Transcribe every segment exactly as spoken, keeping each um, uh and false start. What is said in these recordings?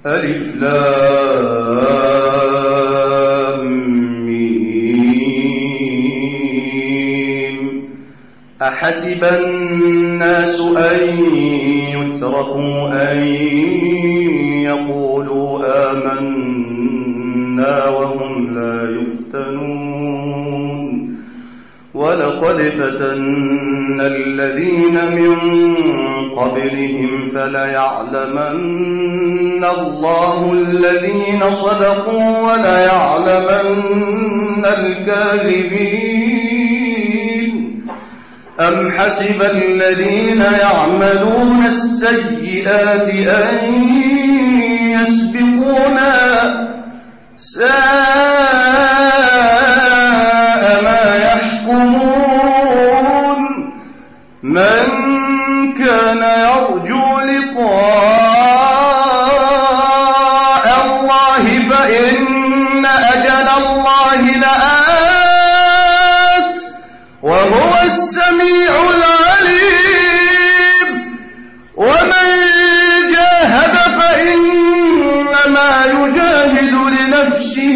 ألف لام ميم. أحسب الناس أن يتركوا أن يقولوا آمنا وهم لا يفتنون ولقد فتنا الذين من قبلهم فليعلمن الله الذين صدقوا وليعلمن الكاذبين. أم حسب الذين يعملون السيئات أن يسبقونا ساء ما يحكمون. من كان يرجو لقاء الله فإن أجل الله لآت وهو السميع العليم. ومن جاهد فإنما يجاهد لنفسه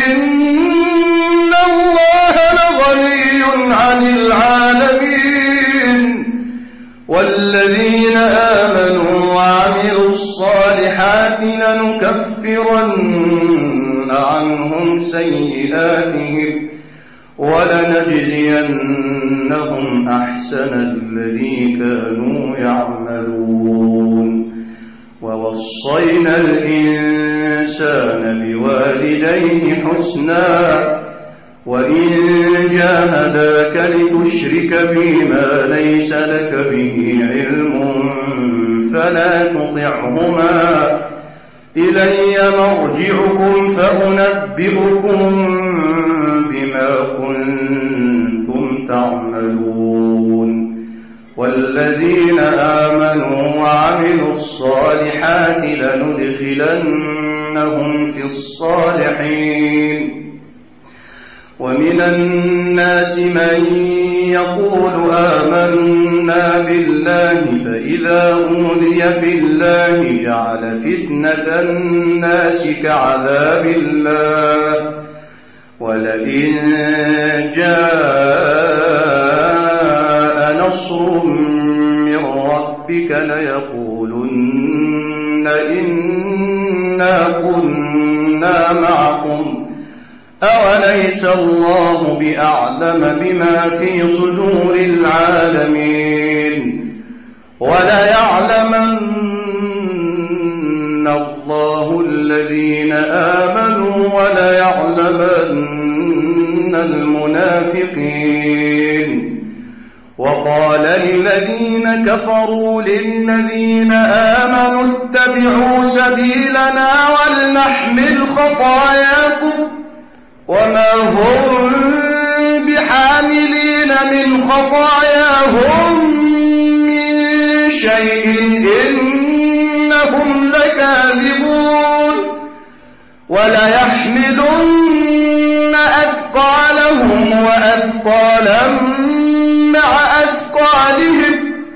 إن الله لغني عن العالمين. والذين آمنوا وعملوا الصالحات لنكفرن عنهم سيئاتهم ولنجزينهم أحسن الذي كانوا يعملون. ووصينا الإنسان بوالديه حسنا وإن جاهداك لتشرك بما ليس لك به علم فلا تطعهما إلي مرجعكم فأنبئكم بما كنتم تعملون. والذين آمنوا وعملوا الصالحات لندخلنهم في الصالحين. ومن الناس من يقول آمنا بالله فإذا أوذي في الله جعل فتنة الناس كعذاب الله ولئن جاء نصر من ربك ليقولن إنا كنا معكم أوليس الله بأعلم بما في صدور العالمين. وليعلمن الله الذين آمنوا وليعلمن المنافقين. وقال الذين كفروا للذين آمنوا اتبعوا سبيلنا ولنحمل خطاياكم وما هم بحاملين من خطاياهم من شيء إنهم لكاذبون. وليحملن أثقالهم وأثقالا مع أثقالهم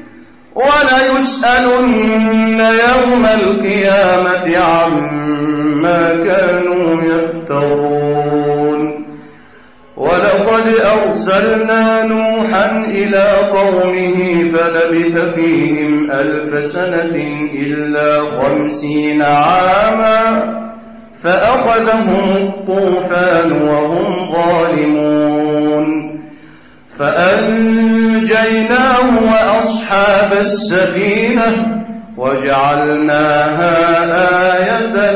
وليسألن يوم القيامة عما كانوا يفترون. ولقد أرسلنا نوحا إلى قومه فلبث فيهم ألف سنة إلا خمسين عاما فأخذهم الطوفان وهم ظالمون فأنجيناه وأصحاب السفينة وجعلناها آية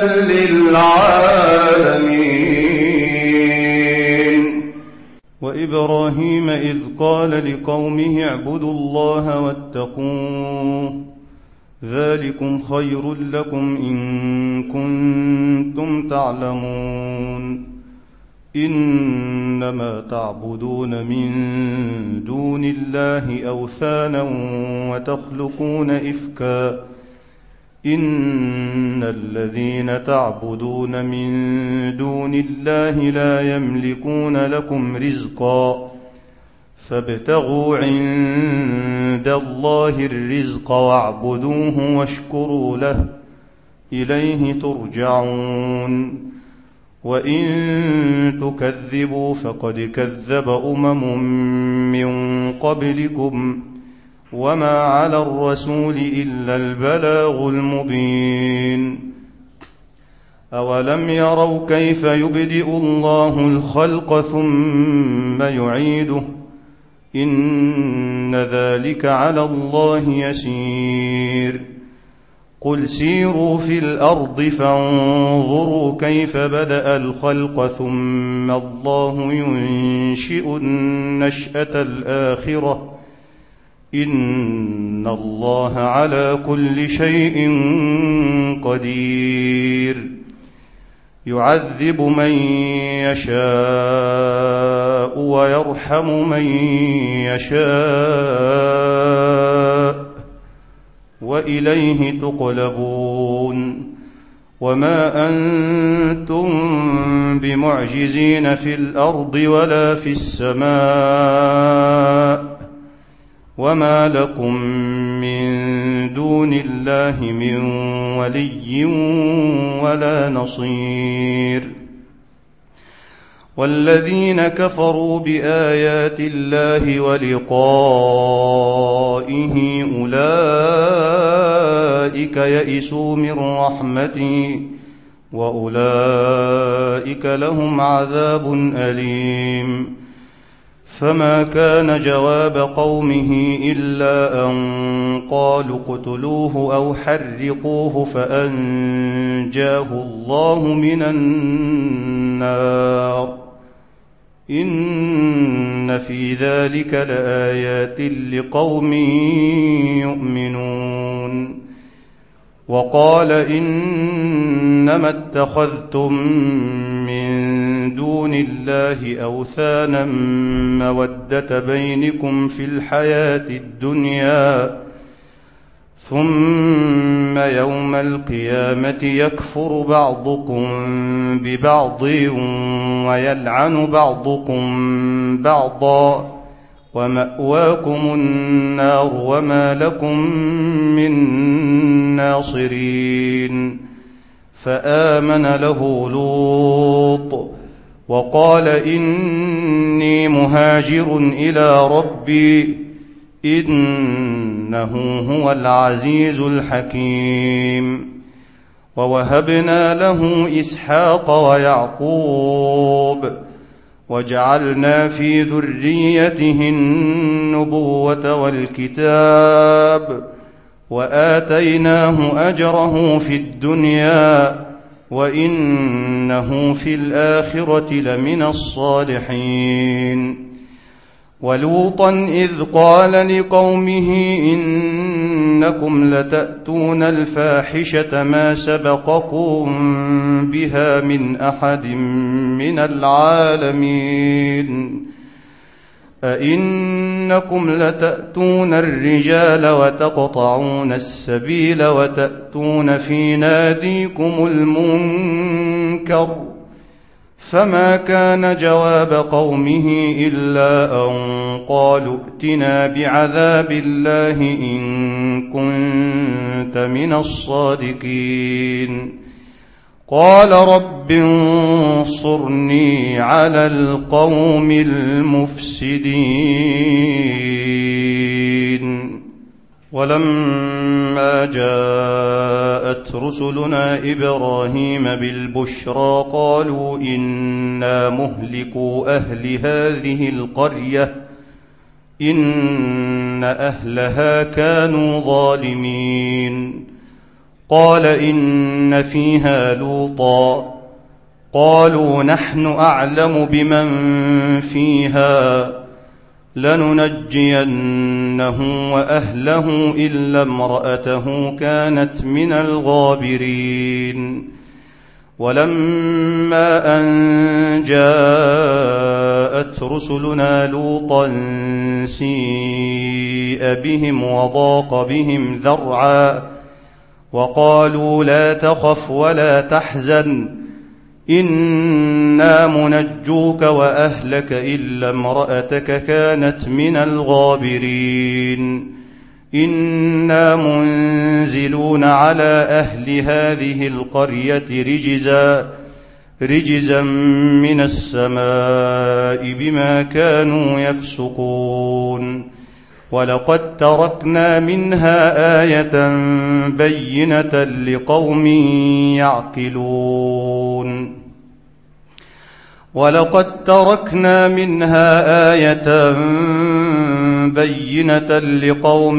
للعالمين. وإبراهيم إذ قال لقومه اعبدوا الله واتقوه ذلكم خير لكم إن كنتم تعلمون. إنما تعبدون من دون الله أوثانا وتخلقون إفكا إن الذين تعبدون من دون الله لا يملكون لكم رزقا فابتغوا عند الله الرزق واعبدوه واشكروا له إليه ترجعون وإن تكذبوا فقد كذب أمم من قبلكم وما على الرسول إلا البلاغ المبين أولم يروا كيف يبدئ الله الخلق ثم يعيده إن ذلك على الله يسير قل سيروا في الأرض فانظروا كيف بدأ الخلق ثم الله ينشئ النشأة الآخرة إن الله على كل شيء قدير يعذب من يشاء ويرحم من يشاء وإليه تقلبون وما أنتم بمعجزين في الأرض ولا في السماء وما لكم من دون الله من ولي ولا نصير والذين كفروا بآيات الله ولقائه أولئك يئسوا من رحمتي وأولئك لهم عذاب أليم فما كان جواب قومه إلا أن قالوا اقتلوه أو حرقوه فأنجاه الله من النار إن في ذلك لآيات لقوم يؤمنون وقال إنما اتخذتم من دون الله أوثانا مودة بينكم في الحياة الدنيا ثم يوم القيامة يكفر بعضكم ببعض ويلعن بعضكم بعضا ومأواكم النار وما لكم من ناصرين فآمن له لوط وقال إني مهاجر إلى ربي إنه هو العزيز الحكيم ووهبنا له إسحاق ويعقوب وجعلنا في ذريته النبوة والكتاب وآتيناه أجره في الدنيا وإنه في الآخرة لمن الصالحين ولوطا إذ قال لقومه إنكم لتأتون الفاحشة ما سبقكم بها من أحد من العالمين أئنكم لتأتون الرجال وتقطعون السبيل وتأتون في ناديكم المنكر فما كان جواب قومه إلا أن قالوا ائتنا بعذاب الله إن كنت من الصادقين قال رب انصرني على القوم المفسدين ولما جاءت رسلنا إبراهيم بالبشرى قالوا إنا مهلكو أهل هذه القرية إن أهلها كانوا ظالمين قال إن فيها لوطا قالوا نحن أعلم بمن فيها لننجينه وأهله إلا امرأته كانت من الغابرين ولما أن جاءت رسلنا لوطا سيء بهم وضاق بهم ذرعا وقالوا لا تخف ولا تحزن إنا منجوك وأهلك إلا امرأتك كانت من الغابرين إنا منزلون على أهل هذه القرية رجزا رجزا من السماء بما كانوا يفسقون ولقد تركنا منها آية بينة لقوم يعقلون ولقد تركنا منها آية بينة لقوم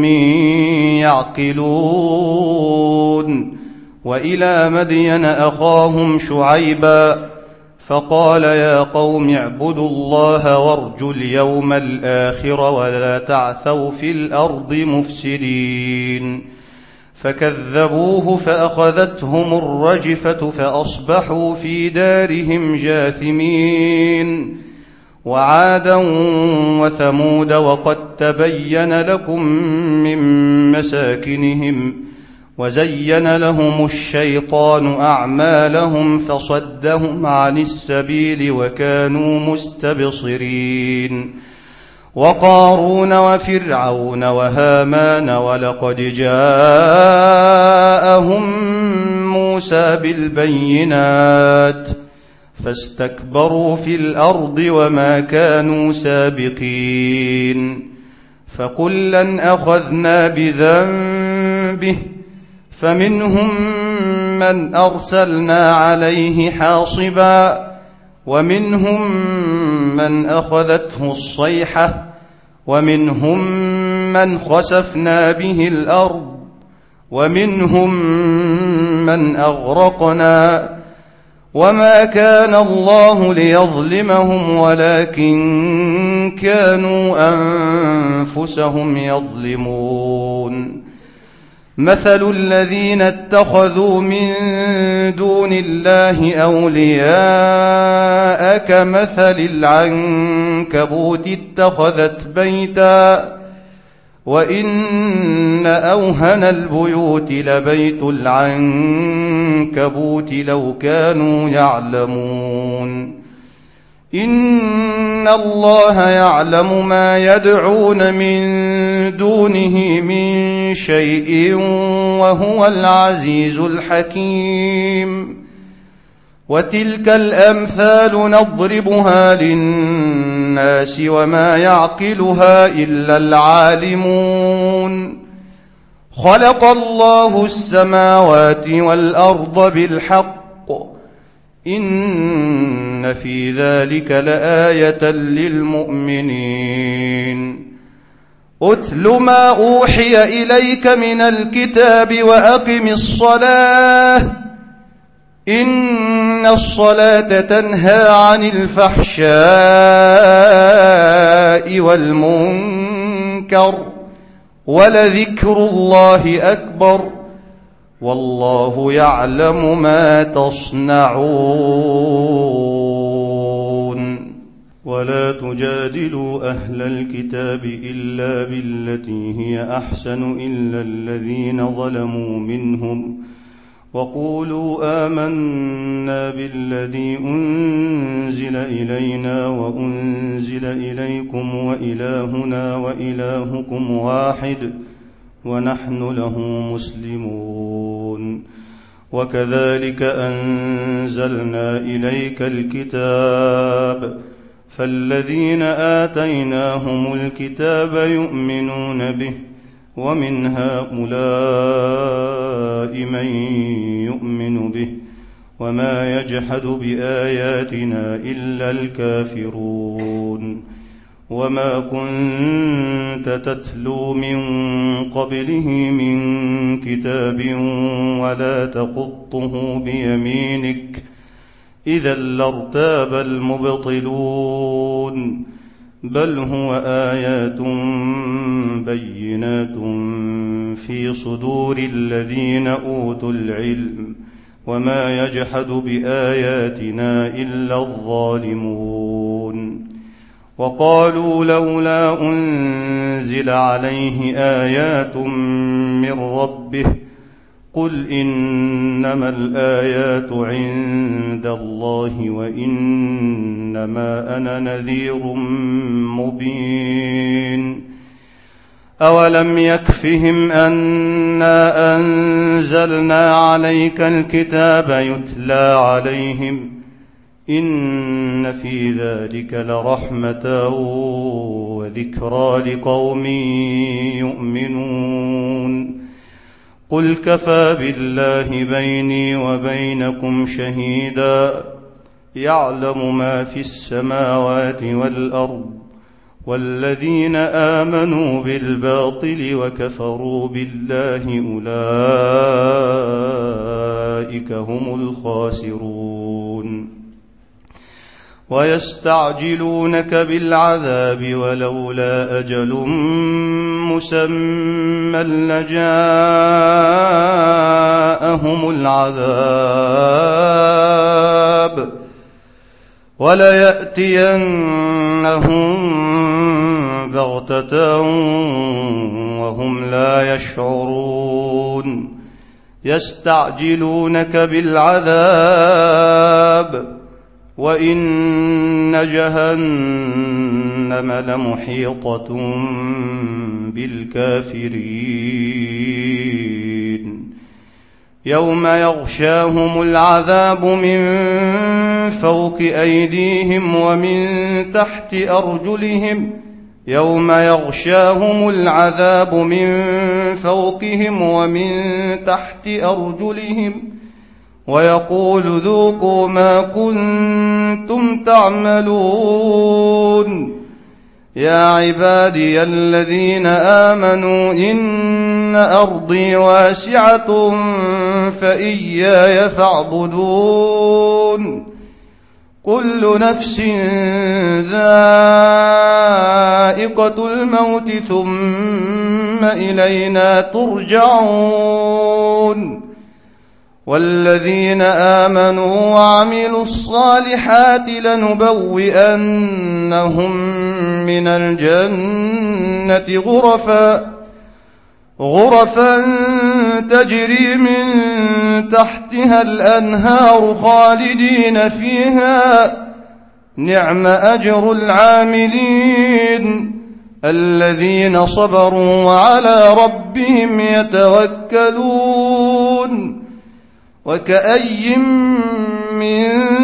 يعقلون وإلى مدين أخاهم شعيبا فقال يا قوم اعبدوا الله وارجوا اليوم الآخر ولا تعثوا في الأرض مفسدين فكذبوه فأخذتهم الرجفة فأصبحوا في دارهم جاثمين وعادا وثمود وقد تبين لكم من مساكنهم وزين لهم الشيطان أعمالهم فصدهم عن السبيل وكانوا مستبصرين وقارون وفرعون وهامان ولقد جاءهم موسى بالبينات فاستكبروا في الأرض وما كانوا سابقين فكلا أخذنا بذنبه فمنهم من أرسلنا عليه حاصبا ومنهم من أخذته الصيحة ومنهم من خسفنا به الأرض ومنهم من أغرقنا وما كان الله ليظلمهم ولكن كانوا أنفسهم يظلمون مثل الذين اتخذوا من دون الله أولياء كمثل العنكبوت اتخذت بيتا وإن أوهن البيوت لبيت العنكبوت لو كانوا يعلمون إن الله يعلم ما يدعون من دونه من شيء وهو العزيز الحكيم وتلك الأمثال نضربها للناس وما يعقلها إلا العالمون خلق الله السماوات والأرض بالحق إن في ذلك لآية للمؤمنين أتل ما أوحي إليك من الكتاب وأقم الصلاة إن الصلاة تنهى عن الفحشاء والمنكر ولذكر الله أكبر والله يعلم ما تصنعون ولا تجادلوا أهل الكتاب إلا بالتي هي أحسن إلا الذين ظلموا منهم وقولوا آمنا بالذي أنزل إلينا وأنزل إليكم وإلهنا وإلهكم واحد ونحن له مسلمون وكذلك أنزلنا إليك الكتاب فالذين آتيناهم الكتاب يؤمنون به ومن هؤلاء من يؤمن به وما يجحد بآياتنا إلا الكافرون وما كنت تتلو من قبله من كتاب ولا تخطه بيمينك إذا لارتاب المبطلون بل هو آيات بينات في صدور الذين أوتوا العلم وما يجحد بآياتنا إلا الظالمون وقالوا لولا أنزل عليه آيات من ربه قل إنما الآيات عند الله وإنما أنا نذير مبين أولم يكفهم أنا أنزلنا عليك الكتاب يتلى عليهم إن في ذلك لرحمة وذكرى لقوم يؤمنون قل كفى بالله بيني وبينكم شهيدا يعلم ما في السماوات والأرض والذين آمنوا بالباطل وكفروا بالله أولئك هم الخاسرون ويستعجلونك بالعذاب ولولا أجل مسمى لجاءهم العذاب وليأتينهم بغتة وهم لا يشعرون يستعجلونك بالعذاب وإن جهنم لمحيطة بالكافرين يوم يغشاهم العذاب من فوق أيديهم ومن تحت أرجلهم يوم يغشاهم العذاب من فوقهم ومن تحت أرجلهم ويقول ذوقوا ما كنتم تعملون يا عبادي الذين آمنوا إن أرضي واسعة فإياي فاعبدون كل نفس ذائقة الموت ثم إلينا ترجعون والذين آمنوا وعملوا الصالحات لنبوئنهم من الجنة غرفا غرفا تجري من تحتها الأنهار خالدين فيها نعم أجر العاملين الذين صبروا وعلى ربهم يتوكلون وكأي من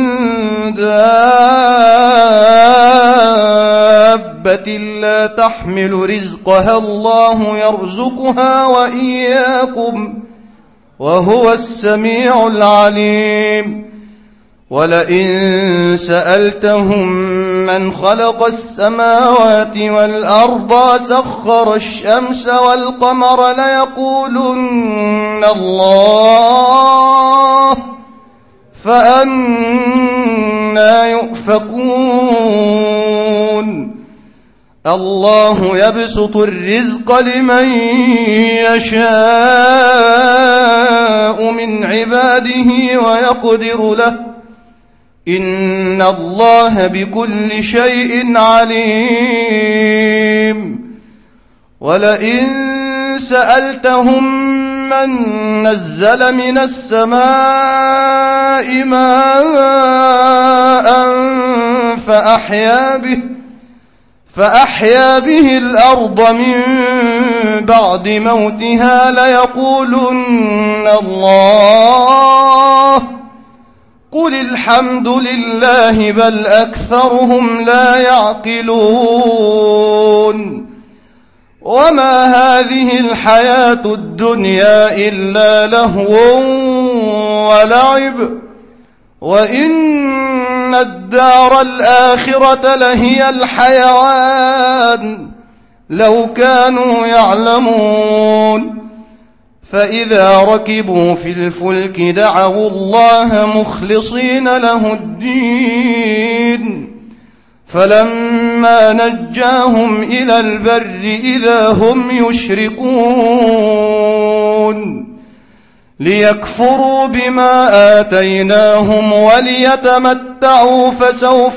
دابة لا تحمل رزقها الله يرزقها وإياكم وهو السميع العليم ولئن سألتهم من خلق السماوات والأرض سخر الشمس والقمر ليقولن الله فأنى يؤفكون الله يبسط الرزق لمن يشاء من عباده ويقدر له إن الله بكل شيء عليم ولئن سألتهم من نزل من السماء ماء فأحيا به فأحيا به الأرض من بعد موتها ليقولن الله قل الحمد لله بل أكثرهم لا يعقلون وما هذه الحياة الدنيا إلا لهو ولعب وإن الدار الآخرة لهي الحيوان لو كانوا يعلمون فإذا ركبوا في الفلك دعوا الله مخلصين له الدين فلما نجاهم إلى البر إذا هم يشركون ليكفروا بما آتيناهم وليتمتعوا فسوف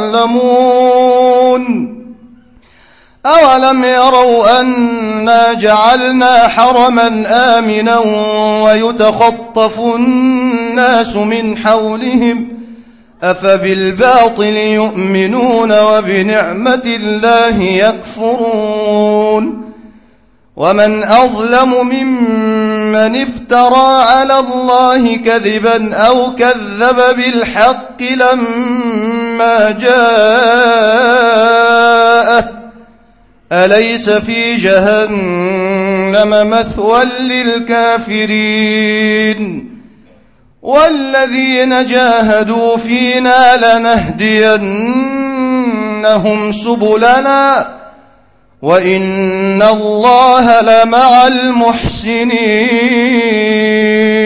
يعلمون أولم يروا أنا جعلنا حرما آمنا ويتخطف الناس من حولهم أفبالباطل يؤمنون وبنعمة الله يكفرون ومن أظلم ممن افترى على الله كذبا أو كذب بالحق لما جاءه أليس في جهنم مثوى للكافرين والذين جاهدوا فينا لنهدينهم سبلنا وإن الله لمع المحسنين.